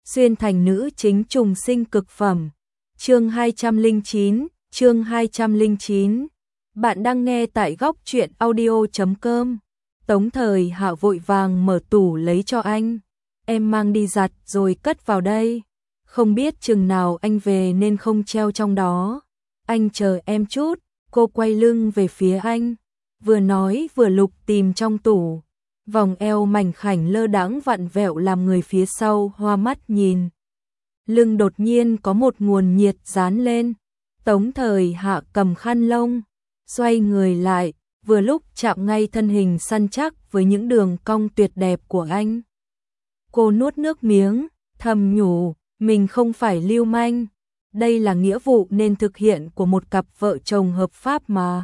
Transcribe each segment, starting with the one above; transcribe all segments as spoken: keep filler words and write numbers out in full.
xuyên thành nữ chính trùng sinh cực phẩm. Chương hai trăm lẻ chín, chương hai trăm lẻ chín. Bạn đang nghe tại góc truyện audio chấm com. Tống Thời Hạ vội vàng mở tủ lấy cho anh. Em mang đi giặt rồi cất vào đây. Không biết chừng nào anh về nên không treo trong đó. Anh chờ em chút. Cô quay lưng về phía anh, vừa nói vừa lục tìm trong tủ. Vòng eo mảnh khảnh lơ đãng vặn vẹo làm người phía sau hoa mắt nhìn. Lưng đột nhiên có một nguồn nhiệt dán lên. Tống Thời Hạ cầm khăn lông, xoay người lại, vừa lúc chạm ngay thân hình săn chắc với những đường cong tuyệt đẹp của anh. Cô nuốt nước miếng, thầm nhủ, mình không phải lưu manh. Đây là nghĩa vụ nên thực hiện của một cặp vợ chồng hợp pháp mà.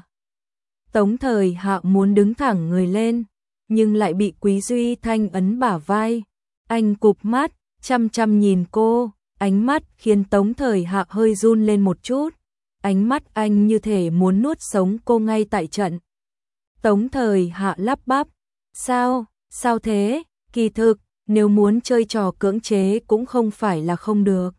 Tống Thời Hạ muốn đứng thẳng người lên, nhưng lại bị Quý Duy Thanh ấn bả vai. Anh cụp mắt, chăm chăm nhìn cô, ánh mắt khiến Tống Thời Hạ hơi run lên một chút. Ánh mắt anh như thể muốn nuốt sống cô ngay tại trận. Tống Thời Hạ lắp bắp, sao, sao thế, kỳ thực, nếu muốn chơi trò cưỡng chế cũng không phải là không được.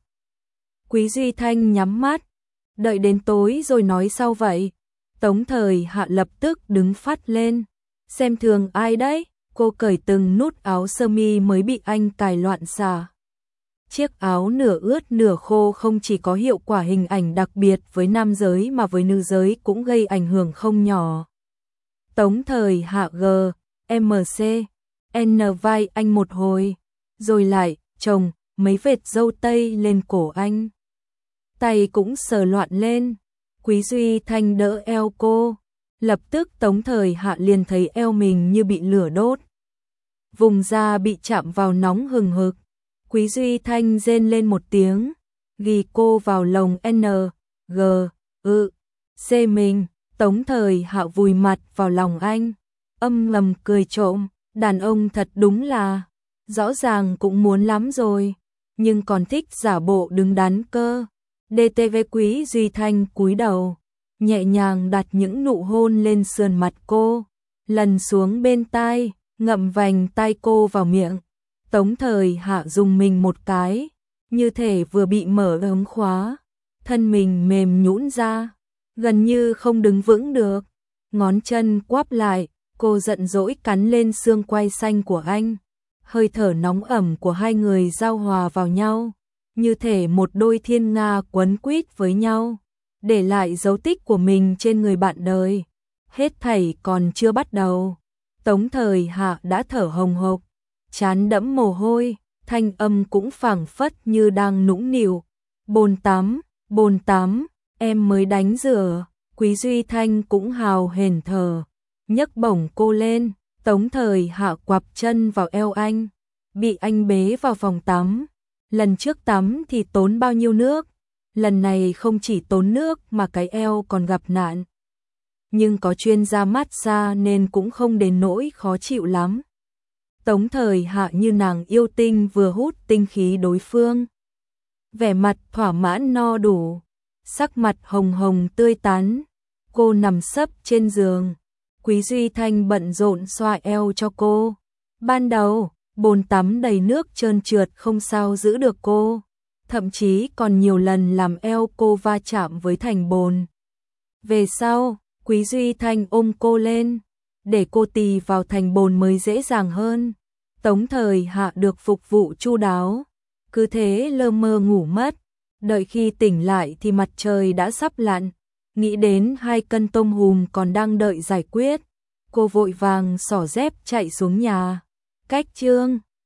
Quý Duy Thanh nhắm mắt, đợi đến tối rồi nói sau vậy. Tống Thời Hạ lập tức đứng phắt lên, xem thường ai đấy, cô cởi từng nút áo sơ mi mới bị anh cài loạn xạ. Chiếc áo nửa ướt nửa khô không chỉ có hiệu quả hình ảnh đặc biệt với nam giới mà với nữ giới cũng gây ảnh hưởng không nhỏ. Tống Thời Hạ G, M C, N vai anh một hồi, rồi lại chồng mấy vệt râu tây lên cổ anh. Tay cũng sờ loạn lên. Quý Duy Thanh đỡ eo cô, lập tức Tống Thời Hạ liền thấy eo mình như bị lửa đốt. Vùng da bị chạm vào nóng hừng hực. Quý Duy Thanh rên lên một tiếng, ghi cô vào lồng N, G, ư, C mình. Tống Thời Hạ vùi mặt vào lòng anh, âm ngầm cười trộm, đàn ông thật đúng là, rõ ràng cũng muốn lắm rồi, nhưng còn thích giả bộ đứng đắn cơ. đê tê vê Quý Duy Thanh cúi đầu, nhẹ nhàng đặt những nụ hôn lên sườn mặt cô, lần xuống bên tai, ngậm vành tai cô vào miệng. Tống Thời Hạ dùng mình một cái, như thể vừa bị mở ống khóa, thân mình mềm nhũn ra, gần như không đứng vững được. Ngón chân quắp lại, cô giận dỗi cắn lên xương quai xanh của anh. Hơi thở nóng ẩm của hai người giao hòa vào nhau, như thể một đôi thiên nga quấn quýt với nhau, để lại dấu tích của mình trên người bạn đời. Hết thảy còn chưa bắt đầu, Tống Thời Hạ đã thở hồng hộc, trán đẫm mồ hôi, thanh âm cũng phảng phất như đang nũng nịu. Bồn tắm, bồn tắm, em mới đánh rửa. Quý Duy Thanh cũng hào hển thở, nhấc bổng cô lên. Tống Thời Hạ quặp chân vào eo anh, bị anh bế vào phòng tắm. Lần trước tắm thì tốn bao nhiêu nước, lần này không chỉ tốn nước mà cái eo còn gặp nạn. Nhưng có chuyên gia massage nên cũng không đến nỗi khó chịu lắm. Tống Thời Hạ như nàng yêu tinh vừa hút tinh khí đối phương. Vẻ mặt thỏa mãn no đủ, sắc mặt hồng hồng tươi tắn. Cô nằm sấp trên giường, Quý Duy Thanh bận rộn xoa eo cho cô. Ban đầu, bồn tắm đầy nước trơn trượt không sao giữ được cô, thậm chí còn nhiều lần làm eo cô va chạm với thành bồn. Về sau, Quý Duy Thanh ôm cô lên, để cô tì vào thành bồn mới dễ dàng hơn. Tống Thời Hạ được phục vụ chu đáo, cứ thế lơ mơ ngủ mất. Đợi khi tỉnh lại thì mặt trời đã sắp lặn, nghĩ đến hai cân tôm hùm còn đang đợi giải quyết, cô vội vàng xỏ dép chạy xuống nhà. Cách chương